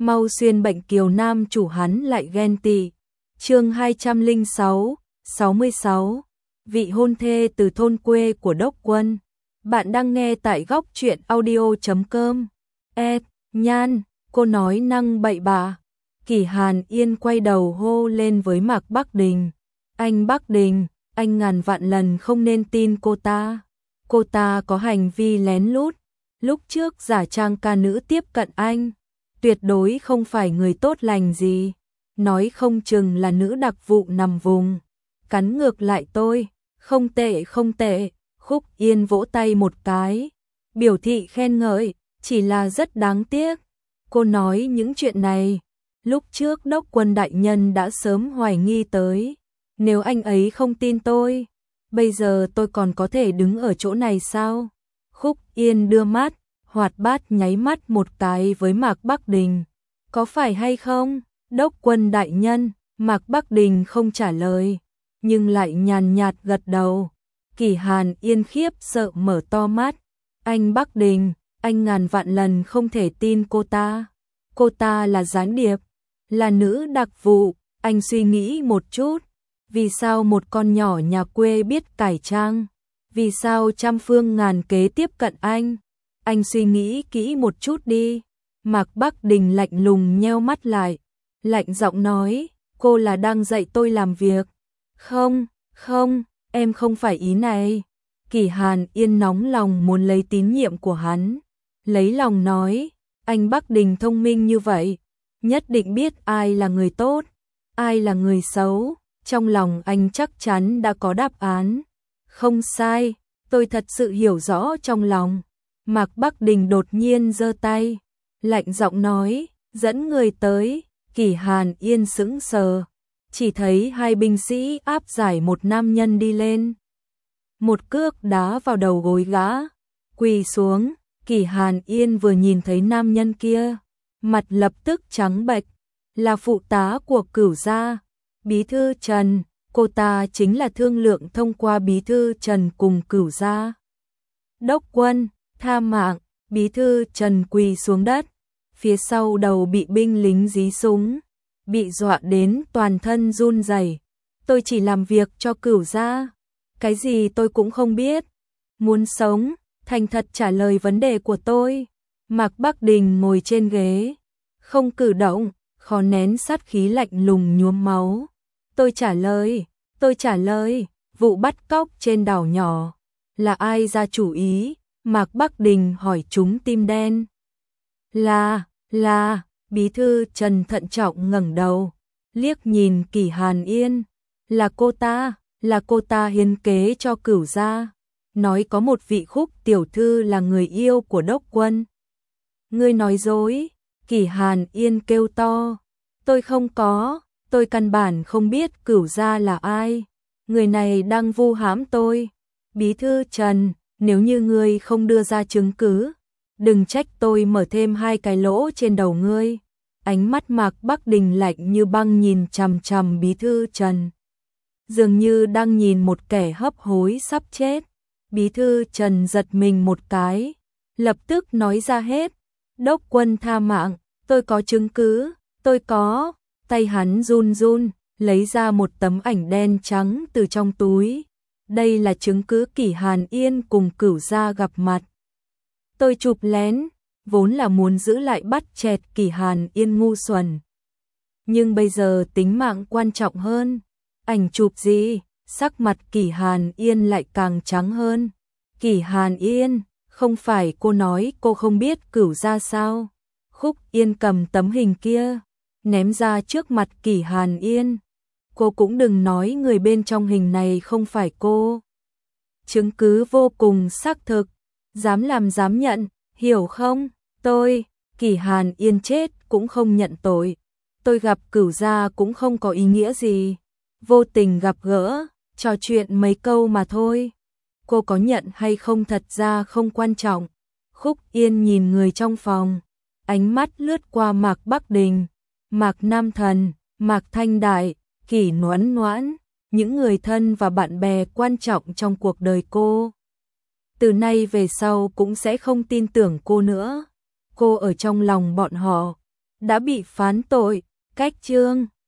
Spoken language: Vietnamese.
mau xuyên bệnh kiều nam chủ hắn lại ghen tị. Chương 206, 66. Vị hôn thê từ thôn quê của Đốc Quân. Bạn đang nghe tại góc truyện audio.com. Nhan, cô nói năng bậy bạ. Kỷ Hàn Yên quay đầu hô lên với Mạc Bắc Đình. Anh Bắc Đình, anh ngàn vạn lần không nên tin cô ta. Cô ta có hành vi lén lút. Lúc trước giả trang ca nữ tiếp cận anh. Tuyệt đối không phải người tốt lành gì. Nói không chừng là nữ đặc vụ nằm vùng. Cắn ngược lại tôi. Không tệ không tệ. Khúc Yên vỗ tay một cái. Biểu thị khen ngợi. Chỉ là rất đáng tiếc. Cô nói những chuyện này. Lúc trước Đốc Quân đại nhân đã sớm hoài nghi tới. Nếu anh ấy không tin tôi, bây giờ tôi còn có thể đứng ở chỗ này sao? Khúc Yên đưa mắt, hoạt bát nháy mắt một cái với Mạc Bắc Đình. Có phải hay không? Đốc Quân đại nhân, Mạc Bắc Đình không trả lời, nhưng lại nhàn nhạt gật đầu. Kỷ Hàn Yên khiếp sợ mở to mắt. Anh Bắc Đình, anh ngàn vạn lần không thể tin cô ta. Cô ta là gián điệp, là nữ đặc vụ. Anh suy nghĩ một chút. Vì sao một con nhỏ nhà quê biết cải trang? Vì sao trăm phương ngàn kế tiếp cận anh? Anh suy nghĩ kỹ một chút đi. Mạc Bắc Đình lạnh lùng nheo mắt lại. Lạnh giọng nói, cô là đang dạy tôi làm việc. Không, không, em không phải ý này. Kỷ Hàn Yên nóng lòng muốn lấy tín nhiệm của hắn. Lấy lòng nói, anh Bắc Đình thông minh như vậy. Nhất định biết ai là người tốt, ai là người xấu. Trong lòng anh chắc chắn đã có đáp án. Không sai, tôi thật sự hiểu rõ trong lòng. Mạc Bắc Đình đột nhiên giơ tay, lạnh giọng nói, dẫn người tới. Kỷ Hàn Yên sững sờ, chỉ thấy hai binh sĩ áp giải một nam nhân đi lên. Một cước đá vào đầu gối gã, quỳ xuống. Kỷ Hàn Yên vừa nhìn thấy nam nhân kia, mặt lập tức trắng bệch, là phụ tá của Cửu gia. Bí thư Trần, cô ta chính là thương lượng thông qua bí thư Trần cùng Cửu gia. Đốc Quân, tha mạng. Bí thư Trần quỳ xuống đất, phía sau đầu bị binh lính dí súng, bị dọa đến toàn thân run rẩy. Tôi chỉ làm việc cho Cửu gia, cái gì tôi cũng không biết. Muốn sống, thành thật trả lời vấn đề của tôi. Mạc Bắc Đình ngồi trên ghế, không cử động, khó nén sát khí lạnh lùng nhuốm máu. Tôi trả lời, vụ bắt cóc trên đảo nhỏ, là ai ra chủ ý? Mạc Bắc Đình hỏi trúng tim đen. Là, bí thư Trần thận trọng ngẩng đầu, liếc nhìn Kỷ Hàn Yên. Là cô ta hiến kế cho Cửu gia, nói có một vị Khúc tiểu thư là người yêu của Đốc Quân. Ngươi nói dối. Kỷ Hàn Yên kêu to. Tôi không có. Tôi căn bản không biết Cửu gia là ai. Người này đang vu hãm tôi. Bí thư Trần, nếu như ngươi không đưa ra chứng cứ, đừng trách tôi mở thêm 2 cái lỗ trên đầu ngươi. Ánh mắt Mạc Bắc Đình lạnh như băng nhìn chằm chằm bí thư Trần, dường như đang nhìn một kẻ hấp hối sắp chết. Bí thư Trần giật mình một cái, lập tức nói ra hết. Đốc Quân tha mạng, tôi có chứng cứ, tôi có. Tay hắn run run, lấy ra một tấm ảnh đen trắng từ trong túi. Đây là chứng cứ Kỷ Hàn Yên cùng Cửu gia gặp mặt. Tôi chụp lén, vốn là muốn giữ lại bắt chẹt Kỷ Hàn Yên ngu xuẩn. Nhưng bây giờ tính mạng quan trọng hơn. Ảnh chụp gì? Sắc mặt Kỷ Hàn Yên lại càng trắng hơn. Kỷ Hàn Yên, không phải cô nói cô không biết Cửu gia sao? Khúc Yên cầm tấm hình kia, ném ra trước mặt Kỷ Hàn Yên. Cô cũng đừng nói người bên trong hình này không phải cô. Chứng cứ vô cùng xác thực, dám làm dám nhận, hiểu không? Kỷ Hàn Yên chết cũng không nhận tội. Tôi gặp Cửu gia cũng không có ý nghĩa gì. Vô tình gặp gỡ, trò chuyện mấy câu mà thôi. Cô có nhận hay không thật ra không quan trọng. Khúc Yên nhìn người trong phòng, ánh mắt lướt qua Mạc Bắc Đình, Mạc Nam Thần, Mạc Thanh Đại, Kỷ Noãn Noãn, những người thân và bạn bè quan trọng trong cuộc đời cô. Từ nay về sau cũng sẽ không tin tưởng cô nữa. Cô ở trong lòng bọn họ, đã bị phán tội, cách chương